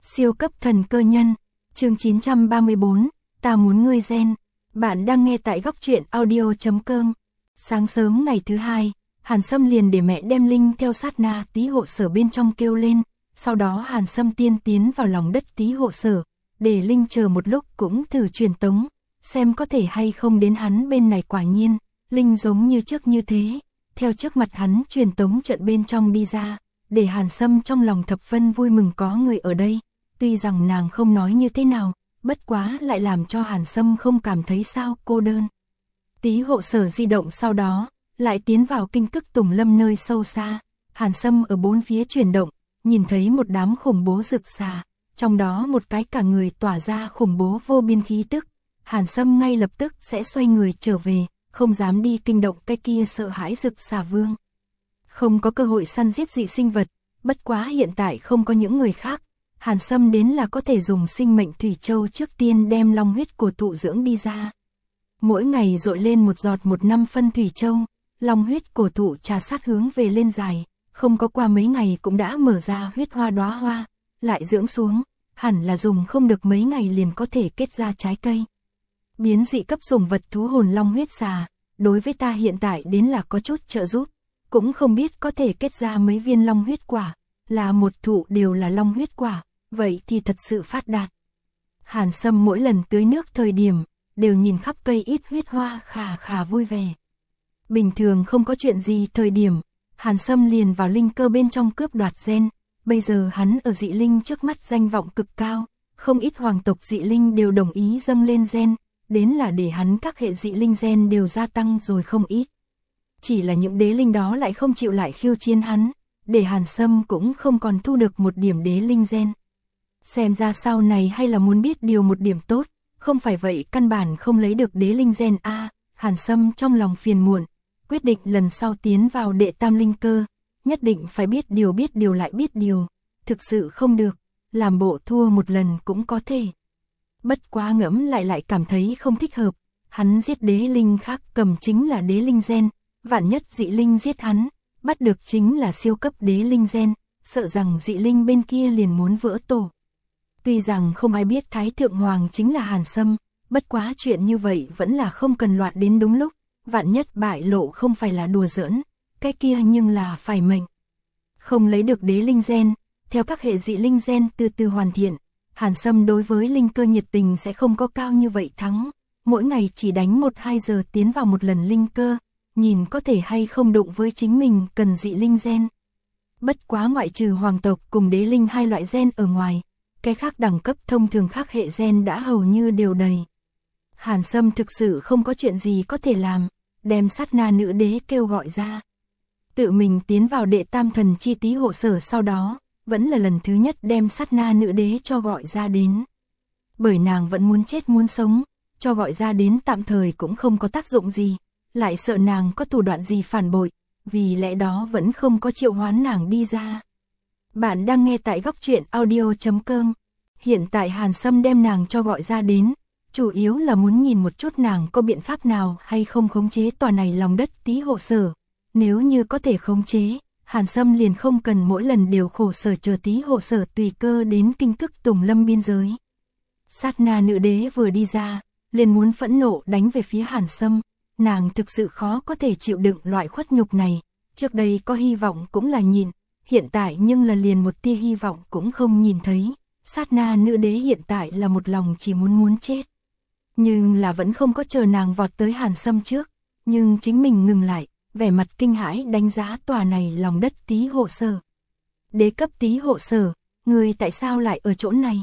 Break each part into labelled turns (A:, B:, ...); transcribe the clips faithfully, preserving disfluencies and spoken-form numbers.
A: Siêu cấp thần cơ nhân, chương chín trăm ba mươi bốn, ta muốn ngươi gen. Bạn đang nghe tại góc truyện audio chấm com. Sáng sớm ngày thứ hai, Hàn Sâm liền để mẹ đem Linh theo sát na tí hộ sở bên trong kêu lên, sau đó Hàn Sâm tiên tiến vào lòng đất tí hộ sở, để Linh chờ một lúc cũng thử truyền tống, xem có thể hay không đến hắn bên này. Quả nhiên, Linh giống như trước như thế, theo trước mặt hắn truyền tống trận bên trong đi ra, để Hàn Sâm trong lòng thập phân vui mừng có người ở đây. Tuy rằng nàng không nói như thế nào, bất quá lại làm cho Hàn Sâm không cảm thấy sao cô đơn. Tí hộ sở di động sau đó, lại tiến vào kinh cức tùng lâm nơi sâu xa. Hàn Sâm ở bốn phía chuyển động, nhìn thấy một đám khủng bố rực xà, trong đó một cái cả người tỏa ra khủng bố vô biên khí tức. Hàn Sâm ngay lập tức sẽ xoay người trở về, không dám đi kinh động cái kia sợ hãi rực xà vương. Không có cơ hội săn giết dị sinh vật, bất quá hiện tại không có những người khác. Hàn Sâm đến là có thể dùng sinh mệnh thủy châu trước tiên đem long huyết của thụ dưỡng đi ra. Mỗi ngày dội lên một giọt một năm phân thủy châu, long huyết cổ thụ trà sát hướng về lên dài, không có qua mấy ngày cũng đã mở ra huyết hoa đóa hoa, lại dưỡng xuống, hẳn là dùng không được mấy ngày liền có thể kết ra trái cây. Biến dị cấp sủng vật thú hồn long huyết xà, đối với ta hiện tại đến là có chút trợ giúp, cũng không biết có thể kết ra mấy viên long huyết quả, là một thụ đều là long huyết quả, vậy thì thật sự phát đạt. Hàn Sâm mỗi lần tưới nước thời điểm, đều nhìn khắp cây ít huyết hoa khà khà vui vẻ. Bình thường không có chuyện gì thời điểm, Hàn Sâm liền vào linh cơ bên trong cướp đoạt gen, bây giờ hắn ở dị linh trước mắt danh vọng cực cao, không ít hoàng tộc dị linh đều đồng ý dâng lên gen, đến là để hắn các hệ dị linh gen đều gia tăng rồi không ít. Chỉ là những đế linh đó lại không chịu lại khiêu chiến hắn, để Hàn Sâm cũng không còn thu được một điểm đế linh gen. Xem ra sau này hay là muốn biết điều một điểm tốt, không phải vậy căn bản không lấy được đế linh gen a. À, Hàn Sâm trong lòng phiền muộn, quyết định lần sau tiến vào đệ tam linh cơ, nhất định phải biết điều biết điều lại biết điều, thực sự không được, làm bộ thua một lần cũng có thể. Bất quá ngẫm lại lại cảm thấy không thích hợp, hắn giết đế linh khác cầm chính là đế linh gen, vạn nhất dị linh giết hắn, bắt được chính là siêu cấp đế linh gen, sợ rằng dị linh bên kia liền muốn vỡ tổ. Tuy rằng không ai biết Thái Thượng Hoàng chính là Hàn Sâm, bất quá chuyện như vậy vẫn là không cần loạn đến đúng lúc, vạn nhất bại lộ không phải là đùa giỡn, cái kia nhưng là phải mệnh. Không lấy được đế linh gen, theo các hệ dị linh gen từ từ hoàn thiện, Hàn Sâm đối với linh cơ nhiệt tình sẽ không có cao như vậy thắng, mỗi ngày chỉ đánh một hai giờ tiến vào một lần linh cơ, nhìn có thể hay không đụng với chính mình cần dị linh gen. Bất quá ngoại trừ hoàng tộc cùng đế linh hai loại gen ở ngoài, cái khác đẳng cấp thông thường khác hệ gen đã hầu như đều đầy. Hàn Sâm thực sự không có chuyện gì có thể làm, đem sát na nữ đế kêu gọi ra. Tự mình tiến vào đệ tam thần chi tí hộ sở sau đó, vẫn là lần thứ nhất đem sát na nữ đế cho gọi ra đến. Bởi nàng vẫn muốn chết muốn sống, cho gọi ra đến tạm thời cũng không có tác dụng gì, lại sợ nàng có thủ đoạn gì phản bội, vì lẽ đó vẫn không có triệu hoán nàng đi ra. Bạn đang nghe tại góc truyện audio chấm com. Hiện tại Hàn Sâm đem nàng cho gọi ra đến, chủ yếu là muốn nhìn một chút nàng có biện pháp nào hay không khống chế tòa này lòng đất tí hộ sở. Nếu như có thể khống chế, Hàn Sâm liền không cần mỗi lần đều khổ sở chờ tí hộ sở tùy cơ đến kinh cức tùng lâm biên giới. Sát na nữ đế vừa đi ra, liền muốn phẫn nộ đánh về phía Hàn Sâm, nàng thực sự khó có thể chịu đựng loại khuất nhục này, trước đây có hy vọng cũng là nhìn, hiện tại nhưng là liền một tia hy vọng cũng không nhìn thấy. Sát na nữ đế hiện tại là một lòng chỉ muốn muốn chết. Nhưng là vẫn không có chờ nàng vọt tới Hàn Sâm trước, nhưng chính mình ngừng lại, vẻ mặt kinh hãi đánh giá tòa này lòng đất tí hộ sở. Đế cấp tí hộ sở, người tại sao lại ở chỗ này?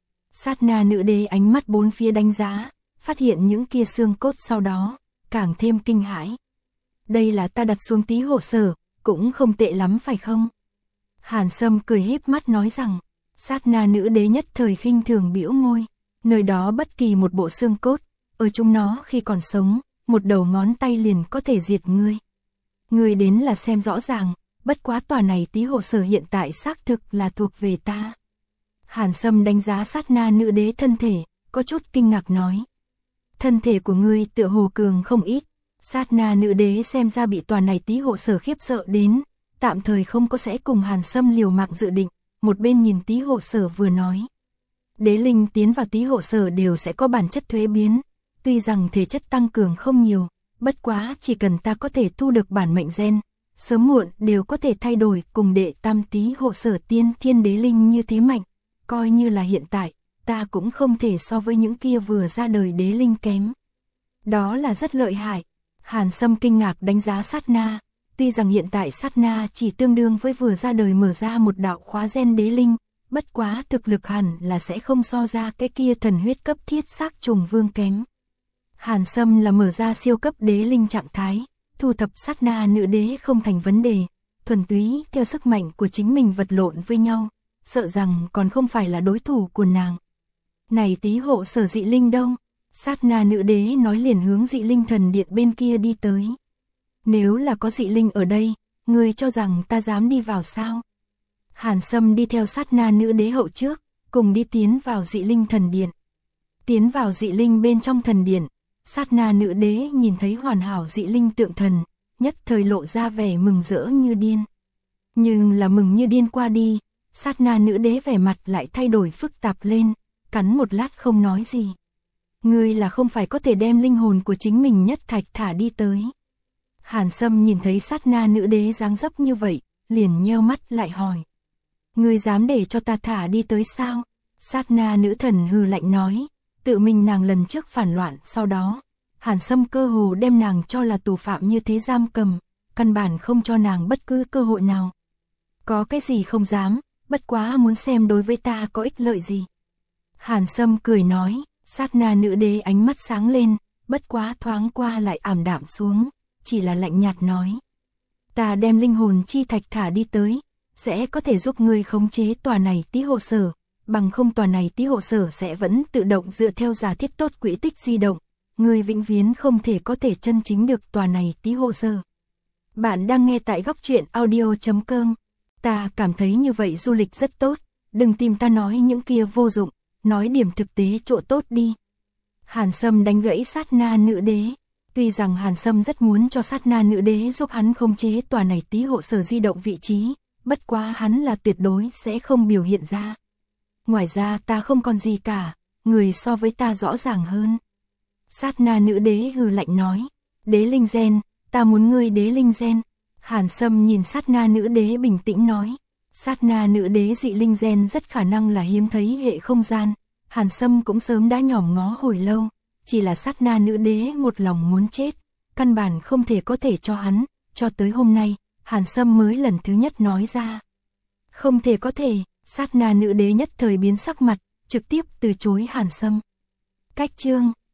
A: Sát na nữ đế ánh mắt bốn phía đánh giá, phát hiện những kia xương cốt sau đó, càng thêm kinh hãi. Đây là ta đặt xuống tí hộ sở, cũng không tệ lắm phải không? Hàn Sâm cười híp mắt nói rằng, sát na nữ đế nhất thời khinh thường bĩu môi, nơi đó bất kỳ một bộ xương cốt, ở chúng nó khi còn sống, một đầu ngón tay liền có thể diệt ngươi. Ngươi đến là xem rõ ràng, bất quá tòa này tí hộ sở hiện tại xác thực là thuộc về ta. Hàn Sâm đánh giá sát na nữ đế thân thể, có chút kinh ngạc nói. Thân thể của ngươi tựa hồ cường không ít, sát na nữ đế xem ra bị tòa này tí hộ sở khiếp sợ đến, tạm thời không có sẽ cùng Hàn Sâm liều mạng dự định, một bên nhìn tí hộ sở vừa nói. Đế linh tiến vào tí hộ sở đều sẽ có bản chất thuế biến, tuy rằng thể chất tăng cường không nhiều, bất quá chỉ cần ta có thể thu được bản mệnh gen, sớm muộn đều có thể thay đổi. Cùng đệ tam tí hộ sở tiên thiên đế linh như thế mạnh, coi như là hiện tại, ta cũng không thể so với những kia vừa ra đời đế linh kém. Đó là rất lợi hại. Hàn Sâm kinh ngạc đánh giá sát na, tuy rằng hiện tại sát na chỉ tương đương với vừa ra đời mở ra một đạo khóa gen đế linh, bất quá thực lực hẳn là sẽ không so ra cái kia thần huyết cấp thiết xác trùng vương kém. Hàn Sâm là mở ra siêu cấp đế linh trạng thái, thu thập sát na nữ đế không thành vấn đề, thuần túy theo sức mạnh của chính mình vật lộn với nhau, sợ rằng còn không phải là đối thủ của nàng. Này tí hộ sở dị linh đâu? Sát na nữ đế nói liền hướng dị linh thần điện bên kia đi tới. Nếu là có dị linh ở đây, ngươi cho rằng ta dám đi vào sao? Hàn Sâm đi theo sát na nữ đế hậu trước, cùng đi tiến vào dị linh thần điện. Tiến vào dị linh bên trong thần điện, sát na nữ đế nhìn thấy hoàn hảo dị linh tượng thần, nhất thời lộ ra vẻ mừng rỡ như điên. Nhưng là mừng như điên qua đi, sát na nữ đế vẻ mặt lại thay đổi phức tạp lên, cắn một lát không nói gì. Ngươi là không phải có thể đem linh hồn của chính mình nhất thạch thả đi tới. Hàn Sâm nhìn thấy sát na nữ đế dáng dấp như vậy, liền nheo mắt lại hỏi. Ngươi dám để cho ta thả đi tới sao? Sát na nữ thần hừ lạnh nói, tự mình nàng lần trước phản loạn sau đó, Hàn Sâm cơ hồ đem nàng cho là tù phạm như thế giam cầm, căn bản không cho nàng bất cứ cơ hội nào. Có cái gì không dám, bất quá muốn xem đối với ta có ích lợi gì. Hàn Sâm cười nói, sát na nữ đế ánh mắt sáng lên, bất quá thoáng qua lại ảm đạm xuống, chỉ là lạnh nhạt nói. Ta đem linh hồn chi thạch thả đi tới, sẽ có thể giúp ngươi khống chế tòa này tí hộ sở, bằng không tòa này tí hộ sở sẽ vẫn tự động dựa theo giả thiết tốt quỹ tích di động, ngươi vĩnh viễn không thể có thể chân chính được tòa này tí hộ sở. Bạn đang nghe tại góc truyện audio chấm com. Ta cảm thấy như vậy du lịch rất tốt, đừng tìm ta nói những kia vô dụng, nói điểm thực tế chỗ tốt đi. Hàn Sâm đánh gãy sát na nữ đế. Tuy rằng Hàn Sâm rất muốn cho sát na nữ đế giúp hắn khống chế tòa này tí hộ sở di động vị trí, bất quá hắn là tuyệt đối sẽ không biểu hiện ra. Ngoài ra ta không còn gì cả, người so với ta rõ ràng hơn. Sát na nữ đế hừ lạnh nói, đế linh gen, ta muốn ngươi đế linh gen. Hàn Sâm nhìn sát na nữ đế bình tĩnh nói, sát na nữ đế dị linh gen rất khả năng là hiếm thấy hệ không gian, Hàn Sâm cũng sớm đã nhòm ngó hồi lâu, chỉ là sát na nữ đế một lòng muốn chết, căn bản không thể có thể cho hắn, cho tới hôm nay, Hàn Sâm mới lần thứ nhất nói ra. Không thể có thể, sát na nữ đế nhất thời biến sắc mặt, trực tiếp từ chối Hàn Sâm. Cách chương